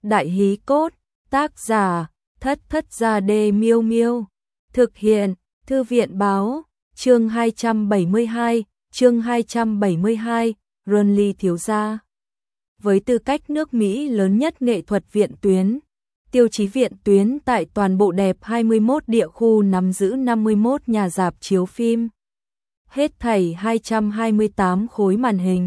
Đại hí cốt, tác giả, Thất Thất Gia Đê Miêu Miêu. Thực hiện, Thư viện báo, chương 272, Runly thiếu gia. Với tư cách nước Mỹ lớn nhất nghệ thuật viện tuyến, tiêu chí viện tuyến tại toàn bộ đẹp 21 địa khu nắm giữ 51 nhà rạp chiếu phim. Hết thảy 228 khối màn hình,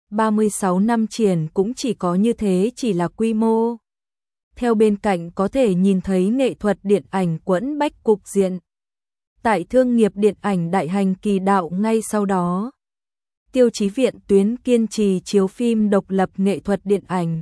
36 năm triển cũng chỉ có như thế chỉ là quy mô. Theo bên cạnh có thể nhìn thấy nghệ thuật điện ảnh quẫn bách cục diện. Tại thương nghiệp điện ảnh đại hành kỳ đạo ngay sau đó. Tiêu chí viện tuyến kiên trì chiếu phim độc lập nghệ thuật điện ảnh.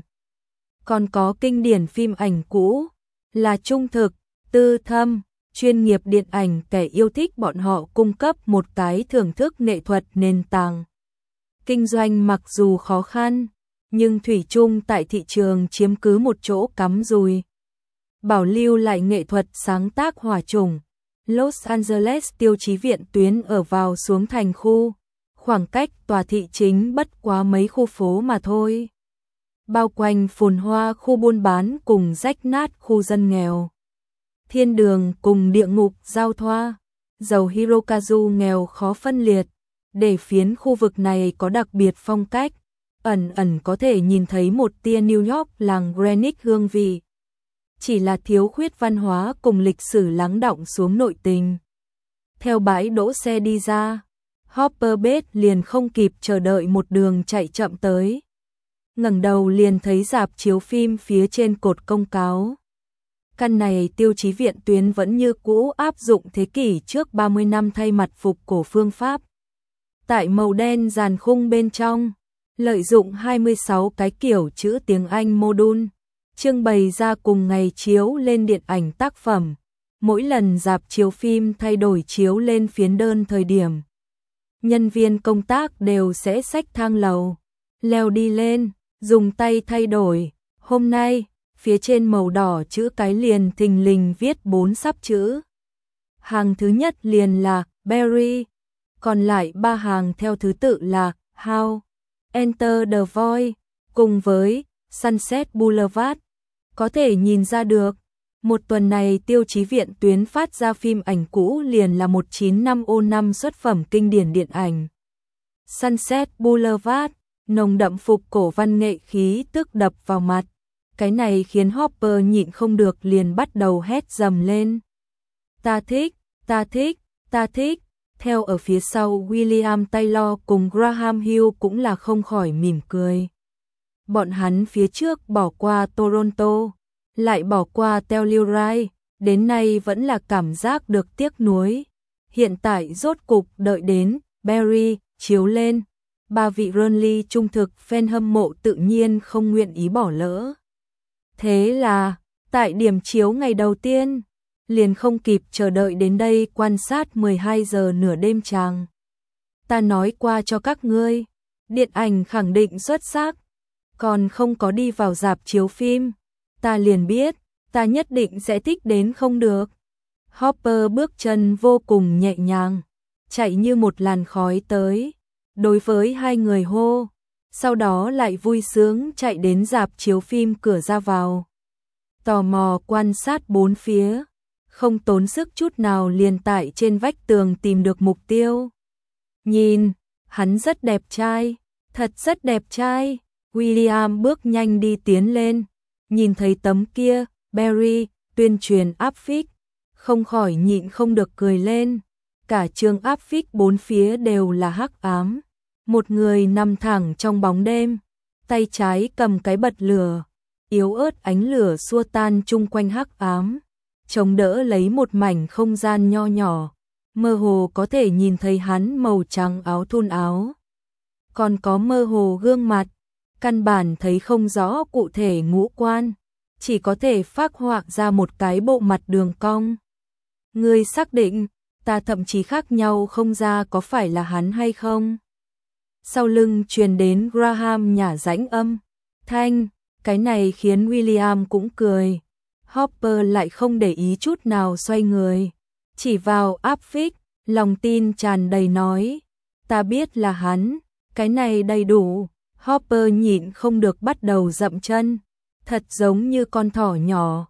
Còn có kinh điển phim ảnh cũ, là trung thực, tư thâm, chuyên nghiệp điện ảnh kẻ yêu thích bọn họ cung cấp một cái thưởng thức nghệ thuật nền tảng. Kinh doanh mặc dù khó khăn, nhưng thủy chung tại thị trường chiếm cứ một chỗ cắm rùi. Bảo lưu lại nghệ thuật sáng tác hòa chủng. Los Angeles tiêu chí viện tuyến ở vào xuống thành khu, khoảng cách tòa thị chính bất quá mấy khu phố mà thôi. Bao quanh phồn hoa khu buôn bán cùng rách nát khu dân nghèo. Thiên đường cùng địa ngục giao thoa, dầu Hirokazu nghèo khó phân liệt, để phiến khu vực này có đặc biệt phong cách, ẩn ẩn có thể nhìn thấy một tia New York làng Greenwich hương vị. Chỉ là thiếu khuyết văn hóa cùng lịch sử lắng đọng xuống nội tình. Theo bãi đỗ xe đi ra, Hopper Bates liền không kịp chờ đợi một đường chạy chậm tới. Ngẩng đầu liền thấy rạp chiếu phim phía trên cột công cáo. Căn này tiêu chí viện tuyến vẫn như cũ áp dụng thế kỷ trước 30 năm thay mặt phục cổ phương pháp. Tại màu đen dàn khung bên trong, lợi dụng 26 cái kiểu chữ tiếng Anh module, trưng bày ra cùng ngày chiếu lên điện ảnh tác phẩm. Mỗi lần rạp chiếu phim thay đổi chiếu lên phiến đơn thời điểm, nhân viên công tác đều sẽ xách thang lầu, leo đi lên, dùng tay thay đổi. Hôm nay, phía trên màu đỏ chữ cái liền thình lình viết 4 sắp chữ. Hàng thứ nhất liền là Barry, còn lại 3 hàng theo thứ tự là How, Enter the Void, cùng với Sunset Boulevard. Có thể nhìn ra được, một tuần này tiêu chí viện tuyến phát ra phim ảnh cũ liền là 19505 xuất phẩm kinh điển điện ảnh. Sunset Boulevard, nồng đậm phục cổ văn nghệ khí tức đập vào mặt. Cái này khiến Hopper nhịn không được liền bắt đầu hét dầm lên. Ta thích, ta thích, ta thích. Theo ở phía sau William Taylor cùng Graham Hill cũng là không khỏi mỉm cười. Bọn hắn phía trước bỏ qua Toronto, lại bỏ qua Telluride, đến nay vẫn là cảm giác được tiếc nuối. Hiện tại rốt cục đợi đến Barry chiếu lên, 3 vị Runly trung thực fan hâm mộ tự nhiên không nguyện ý bỏ lỡ. Thế là, tại điểm chiếu ngày đầu tiên, liền không kịp chờ đợi đến đây quan sát 12 giờ nửa đêm chàng. Ta nói qua cho các ngươi, điện ảnh khẳng định xuất sắc, còn không có đi vào rạp chiếu phim, ta liền biết, ta nhất định sẽ thích đến không được. Hopper bước chân vô cùng nhẹ nhàng, chạy như một làn khói tới, đối với hai người hô, sau đó lại vui sướng chạy đến rạp chiếu phim cửa ra vào. Tò mò quan sát bốn phía, không tốn sức chút nào liền tại trên vách tường tìm được mục tiêu. Nhìn, hắn rất đẹp trai, thật rất đẹp trai. William bước nhanh đi tiến lên, nhìn thấy tấm kia, Barry, tuyên truyền áp phích, không khỏi nhịn không được cười lên. Cả trường áp phích bốn phía đều là hắc ám. Một người nằm thẳng trong bóng đêm, tay trái cầm cái bật lửa, yếu ớt ánh lửa xua tan chung quanh hắc ám, chống đỡ lấy một mảnh không gian nho nhỏ, mơ hồ có thể nhìn thấy hắn màu trắng áo thun áo. Còn có mơ hồ gương mặt, căn bản thấy không rõ cụ thể ngũ quan, chỉ có thể phác họa ra một cái bộ mặt đường cong. Ngươi xác định, ta thậm chí khác nhau không ra có phải là hắn hay không? Sau lưng truyền đến Graham nhả rãnh âm thanh, cái này khiến William cũng cười. Hopper lại không để ý chút nào xoay người, chỉ vào áp phích, lòng tin tràn đầy nói, ta biết là hắn, cái này đầy đủ. Hopper nhịn không được bắt đầu dậm chân, Thật giống như con thỏ nhỏ.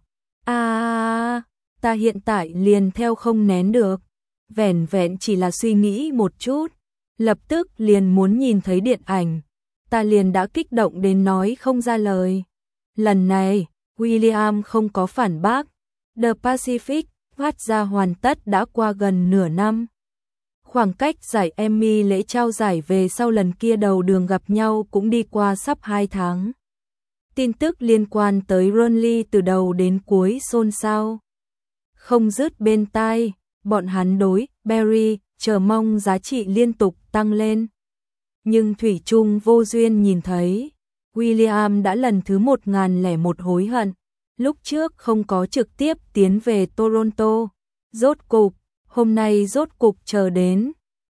Ta hiện tại liền theo không nén được. Vẻn vẹn chỉ là suy nghĩ một chút, lập tức liền muốn nhìn thấy điện ảnh. Ta liền đã kích động đến nói không ra lời. Lần này, William không có phản bác. The Pacific phát ra hoàn tất đã qua gần nửa năm. Khoảng cách giải Emmy lễ trao giải về sau lần kia đầu đường gặp nhau cũng đi qua sắp 2 tháng. Tin tức liên quan tới Ronly từ đầu đến cuối xôn xao. Không dứt bên tai, bọn hắn đối Barry chờ mong giá trị liên tục tăng lên. Nhưng thủy chung vô duyên nhìn thấy, William đã lần thứ 1001 hối hận. Lúc trước không có trực tiếp tiến về Toronto. Rốt cục, hôm nay rốt cục chờ đến.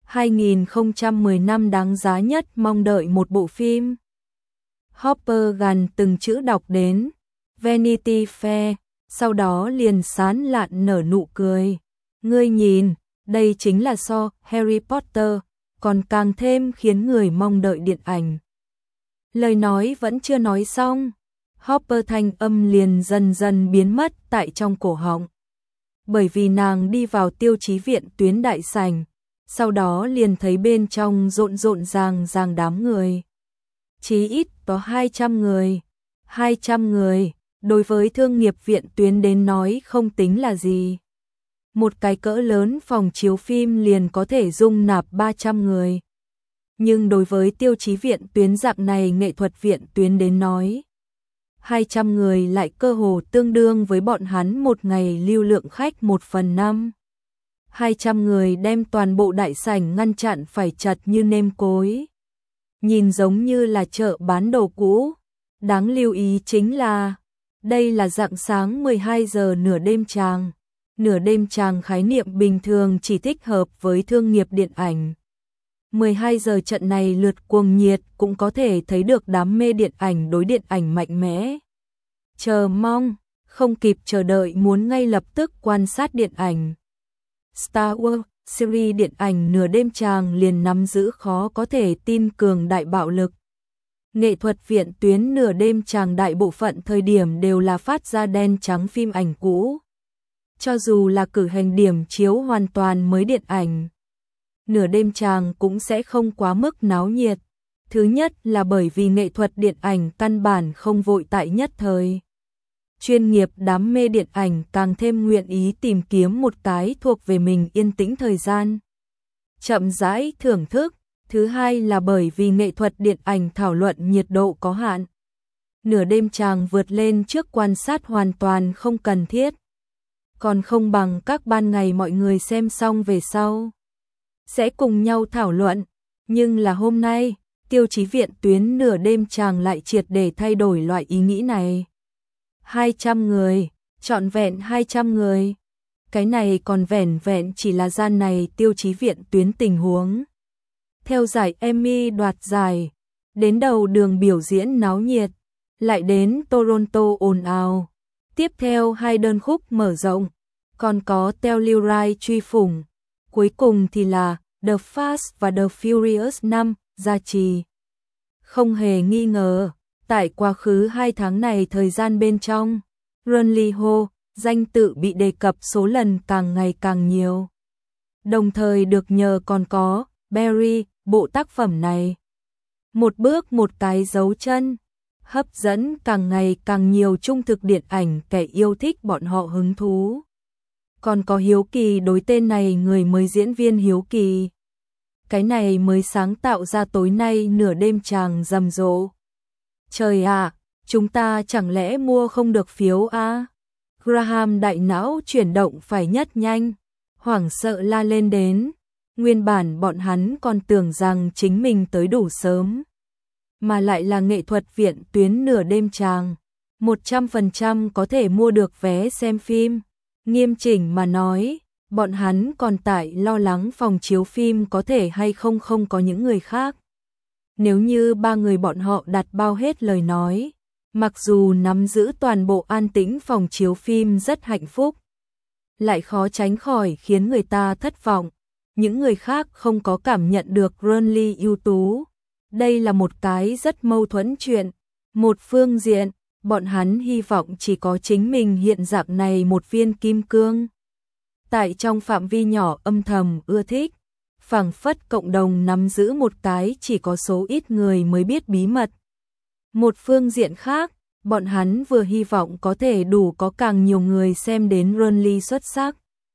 2010 năm đáng giá nhất mong đợi một bộ phim. Hopper gần từng chữ đọc đến Vanity Fair, sau đó liền sán lạn nở nụ cười. Ngươi nhìn, đây chính là so Harry Potter, còn càng thêm khiến người mong đợi điện ảnh. Lời nói vẫn chưa nói xong, Hopper thanh âm liền dần dần biến mất tại trong cổ họng. Bởi vì nàng đi vào tiêu chí viện tuyến đại sảnh, sau đó liền thấy bên trong rộn rộn ràng đám người. Chí ít có 200 người. 200 người, đối với thương nghiệp viện tuyến đến nói không tính là gì. Một cái cỡ lớn phòng chiếu phim liền có thể dung nạp 300 người. Nhưng đối với tiêu chí viện tuyến dạng này nghệ thuật viện tuyến đến nói, 200 người lại cơ hồ tương đương với bọn hắn một ngày lưu lượng khách 1/5. 200 người đem toàn bộ đại sảnh ngăn chặn phải chật như nêm cối. Nhìn giống như là chợ bán đồ cũ. Đáng lưu ý chính là, đây là rạng sáng 12 giờ nửa đêm tràng. Nửa đêm tràng khái niệm bình thường chỉ thích hợp với thương nghiệp điện ảnh. 12 giờ trận này lượt cuồng nhiệt cũng có thể thấy được đám mê điện ảnh đối điện ảnh mạnh mẽ. Chờ mong, không kịp chờ đợi muốn ngay lập tức quan sát điện ảnh. Star Wars series điện ảnh nửa đêm tràng liền nắm giữ khó có thể tin cường đại bạo lực. Nghệ thuật viện tuyến nửa đêm tràng đại bộ phận thời điểm đều là phát ra đen trắng phim ảnh cũ. Cho dù là cử hành điểm chiếu hoàn toàn mới điện ảnh, nửa đêm tràng cũng sẽ không quá mức náo nhiệt. Thứ nhất là bởi vì nghệ thuật điện ảnh căn bản không vội tại nhất thời. Chuyên nghiệp đam mê điện ảnh càng thêm nguyện ý tìm kiếm một cái thuộc về mình yên tĩnh thời gian, chậm rãi thưởng thức. Thứ hai là bởi vì nghệ thuật điện ảnh thảo luận nhiệt độ có hạn. Nửa đêm tràng vượt lên trước quan sát hoàn toàn không cần thiết. Còn không bằng các ban ngày mọi người xem xong về sau sẽ cùng nhau thảo luận. Nhưng là hôm nay, tiêu chí viện tuyến nửa đêm tràng lại triệt để thay đổi loại ý nghĩ này. 200 người, trọn vẹn 200 người. Cái này còn vẻn vẹn chỉ là gian này tiêu chí viện tuyến tình huống. Theo giải Emmy đoạt giải, đến đầu đường biểu diễn náo nhiệt, lại đến Toronto ồn ào. Tiếp theo 2 đơn khúc mở rộng, còn có Telluride truy phủng. Cuối cùng thì là The Fast và The Furious 5 gia trì. Không hề nghi ngờ, tại quá khứ 2 tháng này thời gian bên trong, Ronly Ho danh tự bị đề cập số lần càng ngày càng nhiều. Đồng thời được nhờ còn có Barry, bộ tác phẩm này. Một bước một cái dấu chân, hấp dẫn càng ngày càng nhiều trung thực điện ảnh kẻ yêu thích bọn họ hứng thú. Còn có hiếu kỳ đối tên này người mới diễn viên hiếu kỳ. Cái này mới sáng tạo ra tối nay nửa đêm tràng rầm rộ. Trời ạ, chúng ta chẳng lẽ mua không được phiếu à? Graham đại não chuyển động phải nhất nhanh, hoảng sợ la lên đến. Nguyên bản bọn hắn còn tưởng rằng chính mình tới đủ sớm, mà lại là nghệ thuật viện tuyến nửa đêm tràng, 100% có thể mua được vé xem phim. Nghiêm chỉnh mà nói, bọn hắn còn tại lo lắng phòng chiếu phim có thể hay không có những người khác. Nếu như 3 người bọn họ đặt bao hết lời nói, mặc dù nắm giữ toàn bộ an tĩnh phòng chiếu phim rất hạnh phúc, lại khó tránh khỏi khiến người ta thất vọng. Những người khác không có cảm nhận được Ronly ưu tú. Đây là một cái rất mâu thuẫn chuyện. Một phương diện, bọn hắn hy vọng chỉ có chính mình hiện dạng này một viên kim cương. Tại trong phạm vi nhỏ âm thầm ưa thích, phảng phất cộng đồng nắm giữ một cái chỉ có số ít người mới biết bí mật. Một phương diện khác, bọn hắn vừa hy vọng có thể đủ có càng nhiều người xem đến Renly xuất sắc,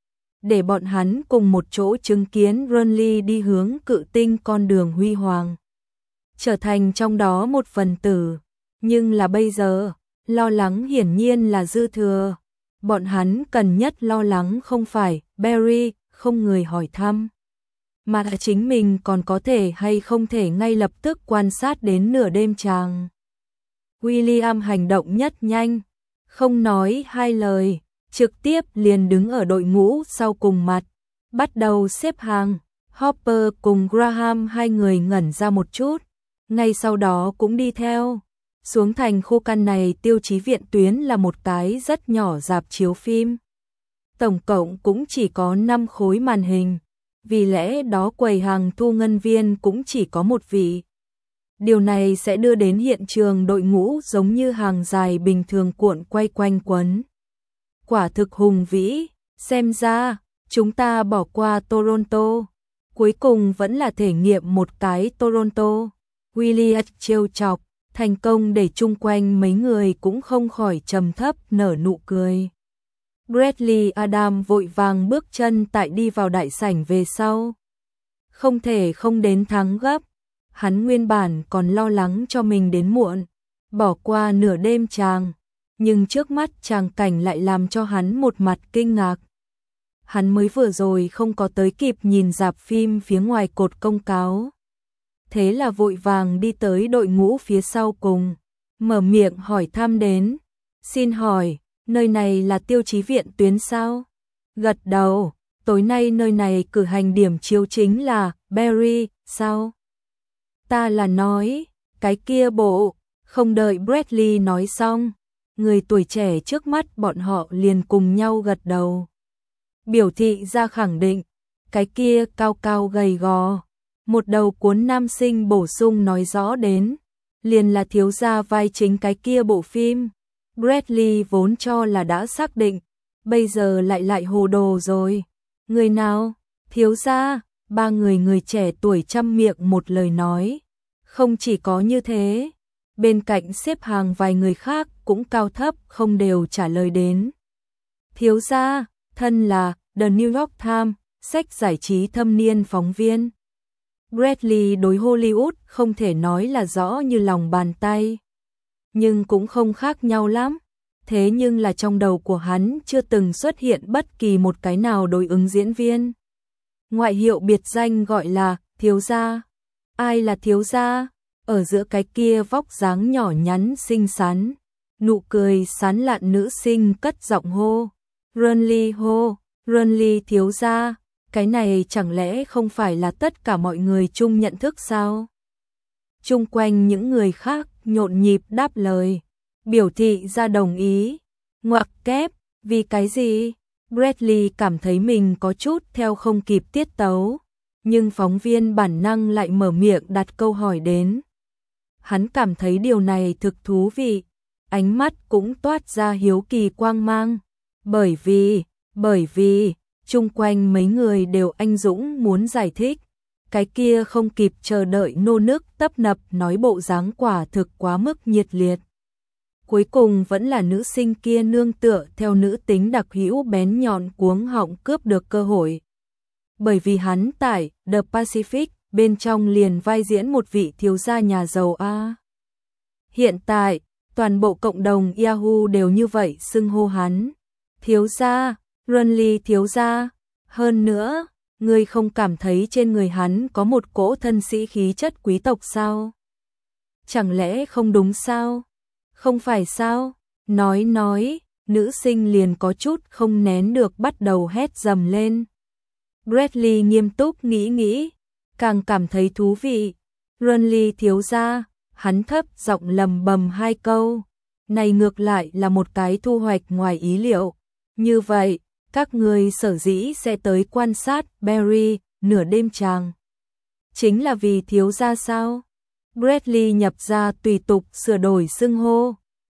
để bọn hắn cùng một chỗ chứng kiến Renly đi hướng cự tinh con đường huy hoàng, trở thành trong đó một phần tử. Nhưng là bây giờ, lo lắng hiển nhiên là dư thừa. Bọn hắn cần nhất lo lắng không phải Barry không người hỏi thăm, mà là chính mình còn có thể hay không thể ngay lập tức quan sát đến nửa đêm tràng. William hành động nhất nhanh, không nói hai lời, trực tiếp liền đứng ở đội ngũ sau cùng mặt, bắt đầu xếp hàng. Hopper cùng Graham hai người ngẩn ra một chút, ngay sau đó cũng đi theo. Xuống thành khu căn này tiêu chí viện tuyến là một cái rất nhỏ rạp chiếu phim. Tổng cộng cũng chỉ có 5 khối màn hình, vì lẽ đó quầy hàng thu ngân viên cũng chỉ có một vị. Điều này sẽ đưa đến hiện trường đội ngũ giống như hàng dài bình thường cuộn quay quanh quấn. Quả thực hùng vĩ, xem ra, chúng ta bỏ qua Toronto. Cuối cùng vẫn là thể nghiệm một cái Toronto. William trêu chọc, thành công để chung quanh mấy người cũng không khỏi trầm thấp nở nụ cười. Bradley Adam vội vàng bước chân tại đi vào đại sảnh về sau. Không thể không đến thắng gấp. Hắn nguyên bản còn lo lắng cho mình đến muộn, bỏ qua nửa đêm tràng, nhưng trước mắt tràng cảnh lại làm cho hắn một mặt kinh ngạc. Hắn mới vừa rồi không có tới kịp nhìn rạp phim phía ngoài cột công cáo. Thế là vội vàng đi tới đội ngũ phía sau cùng, mở miệng hỏi thăm đến. Xin hỏi, nơi này là tiêu chí viện tuyến sao? Gật đầu, tối nay nơi này cử hành điểm chiếu chính là Barry, sao? Ta là nói, cái kia bộ, không đợi Bradley nói xong, người tuổi trẻ trước mắt bọn họ liền cùng nhau gật đầu. Biểu thị ra khẳng định, cái kia cao cao gầy gò, một đầu cuốn nam sinh bổ sung nói rõ đến, liền là thiếu gia vai chính cái kia bộ phim. Bradley vốn cho là đã xác định, bây giờ lại hồ đồ rồi. Người nào? Thiếu gia, ba người trẻ tuổi chăm miệng một lời nói. Không chỉ có như thế, bên cạnh xếp hàng vài người khác cũng cao thấp không đều trả lời đến. Thiếu gia, thân là The New York Times, sách giải trí thâm niên phóng viên. Bradley đối Hollywood không thể nói là rõ như lòng bàn tay, nhưng cũng không khác nhau lắm. Thế nhưng là trong đầu của hắn chưa từng xuất hiện bất kỳ một cái nào đối ứng diễn viên. Ngoại hiệu biệt danh gọi là thiếu gia. Ai là thiếu gia? Ở giữa cái kia vóc dáng nhỏ nhắn xinh xắn, nụ cười sán lạn nữ sinh cất giọng hô. Renly thiếu gia. Cái này chẳng lẽ không phải là tất cả mọi người chung nhận thức sao? Chung quanh những người khác nhộn nhịp đáp lời, biểu thị ra đồng ý. Ngoặc kép, vì cái gì? Bradley cảm thấy mình có chút theo không kịp tiết tấu, nhưng phóng viên bản năng lại mở miệng đặt câu hỏi đến. Hắn cảm thấy điều này thực thú vị, ánh mắt cũng toát ra hiếu kỳ quang mang, bởi vì chung quanh mấy người đều anh dũng muốn giải thích, cái kia không kịp chờ đợi nô nức tấp nập nói bộ dáng quả thực quá mức nhiệt liệt. Cuối cùng vẫn là nữ sinh kia nương tựa theo nữ tính đặc hữu bén nhọn cuống họng cướp được cơ hội. Bởi vì hắn tại The Pacific bên trong liền vai diễn một vị thiếu gia nhà giàu a. Hiện tại, toàn bộ cộng đồng Yahoo đều như vậy xưng hô hắn. Thiếu gia, Renly thiếu gia. Hơn nữa, ngươi không cảm thấy trên người hắn có một cỗ thân sĩ khí chất quý tộc sao? Chẳng lẽ không đúng sao? Không phải sao? Nói, nữ sinh liền có chút không nén được bắt đầu hét dầm lên. Bradley nghiêm túc nghĩ, càng cảm thấy thú vị. Renly thiếu gia, hắn thấp giọng lầm bầm hai câu. Này ngược lại là một cái thu hoạch ngoài ý liệu. Như vậy, các người sở dĩ sẽ tới quan sát Barry nửa đêm tràng. Chính là vì thiếu gia sao? Bradley nhập ra tùy tục sửa đổi xưng hô.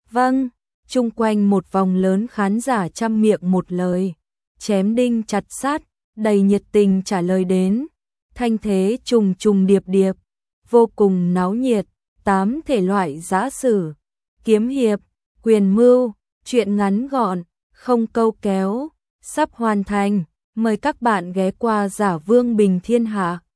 Vâng, chung quanh một vòng lớn khán giả trăm miệng một lời, chém đinh chặt sắt, đầy nhiệt tình trả lời đến. Thanh thế trùng trùng điệp điệp, vô cùng náo nhiệt, 8 thể loại giã sử, kiếm hiệp, quyền mưu, truyện ngắn gọn, không câu kéo, sắp hoàn thành. Mời các bạn ghé qua Giả Vương Bình Thiên Hạ.